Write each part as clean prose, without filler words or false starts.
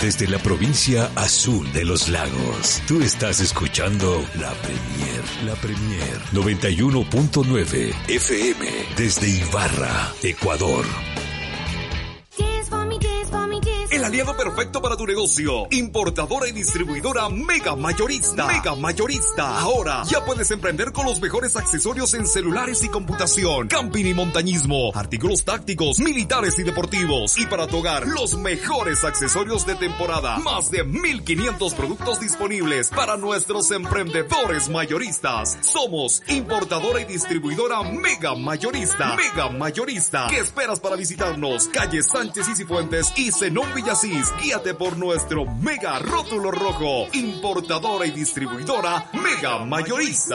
Desde la provincia azul de los lagos, tú estás escuchando La Premier 91.9 FM desde Ibarra, Ecuador. El aliado perfecto para tu negocio. Importadora y distribuidora Mega Mayorista. Mega Mayorista. Ahora ya puedes emprender con los mejores accesorios en celulares y computación, camping y montañismo, artículos tácticos, militares y deportivos. Y para tu hogar, los mejores accesorios de temporada. Más de 1,500 productos disponibles para nuestros emprendedores mayoristas. Somos importadora y distribuidora Mega Mayorista. Mega Mayorista. ¿Qué esperas para visitarnos? Calle Sánchez y Cifuentes y Zenón Villasís. Guíate por nuestro mega rótulo rojo. Importadora y distribuidora Mega Mayorista.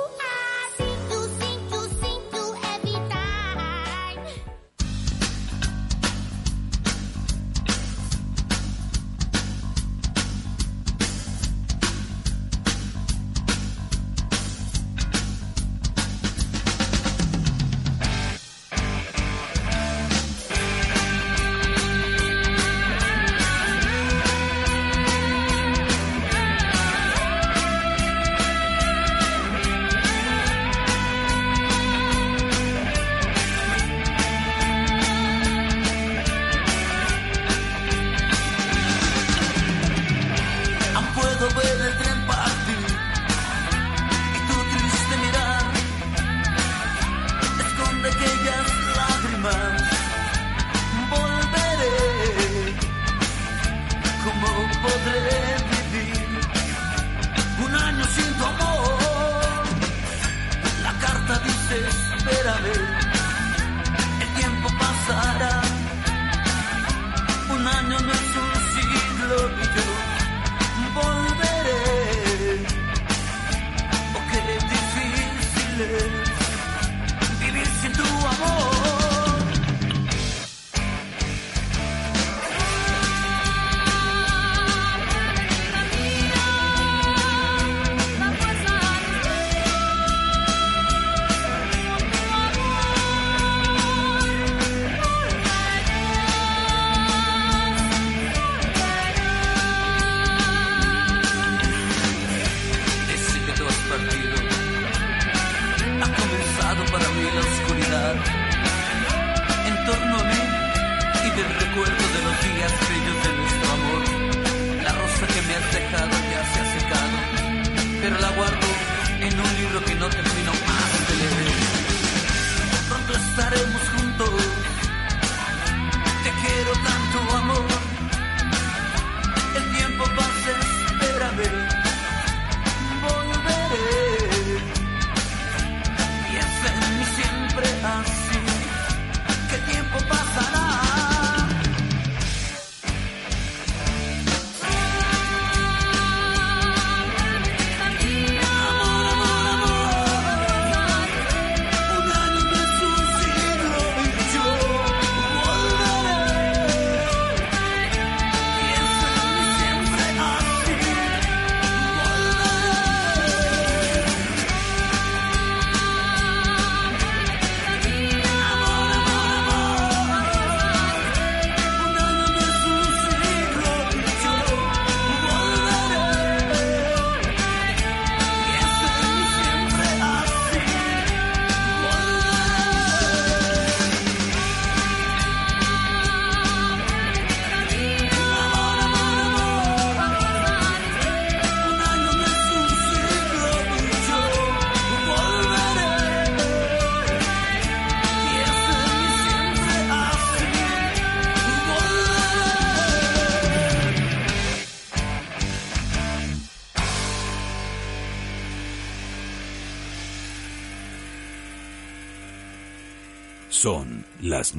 Son las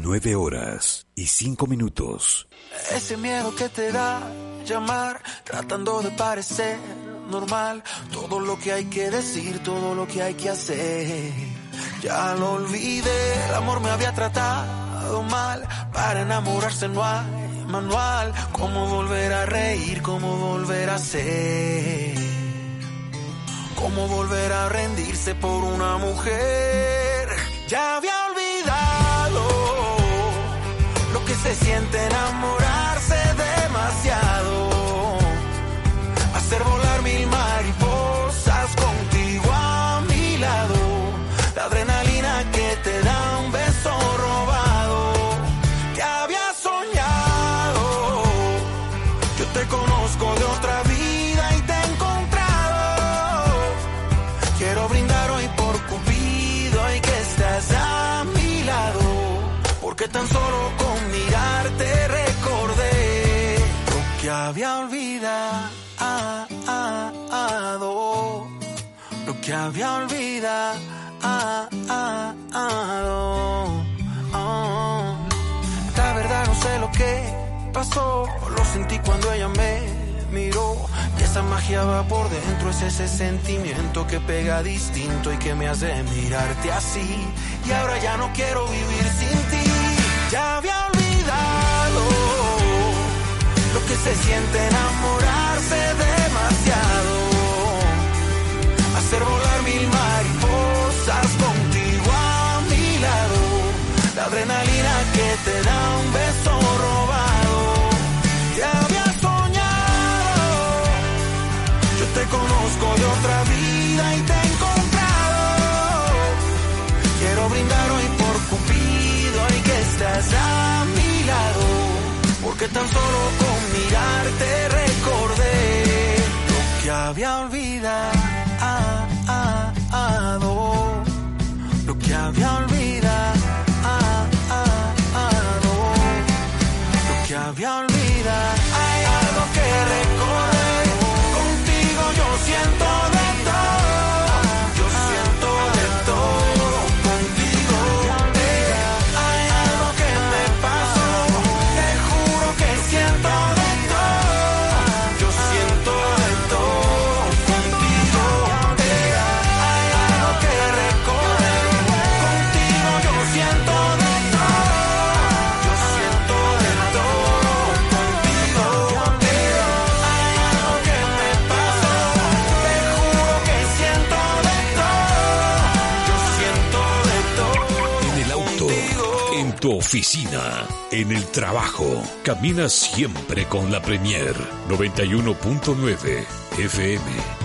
9:05. Ese miedo que te da llamar, tratando de parecer normal. Todo lo que hay que decir, todo lo que hay que hacer. Ya lo olvidé, el amor me había tratado mal. Para enamorarse no hay manual. Cómo volver a reír, cómo volver a ser. Cómo volver a rendirse por una mujer. Ya había olvidado lo que se siente enamorarse demasiado. tan solo con mirarte recordé lo que había olvidado, lo que había olvidado. La verdad no sé lo que pasó, lo sentí cuando ella me miró. Y esa magia va por dentro, es ese sentimiento que pega distinto y que me hace mirarte así. Y ahora ya no quiero vivir sin ti. Ya había olvidado lo que se siente enamorarse demasiado. Hacer volar mil mariposas contigo a mi lado. La adrenalina que te da un beso robado. Te había soñado, yo te conozco de otra vida y te he encontrado. Quiero brindar hoy por Cupido y que estás a mi lado. Porque tan solo con mirarte recordé lo que había olvidado. Lo que había olvidado, lo que había olvidado. Hay algo que recordar, contigo yo siento de todo, yo siento de todo, contigo. Hay algo que me pasó, te juro que siento de todo, yo siento de todo, contigo. Hay algo que recordar, contigo yo siento de todo, yo siento de todo, contigo. Hay algo que me pasó, te juro que siento de todo, yo siento de todo. En el auto, en tu oficina, en el trabajo, camina siempre con la Premier 91.9 FM.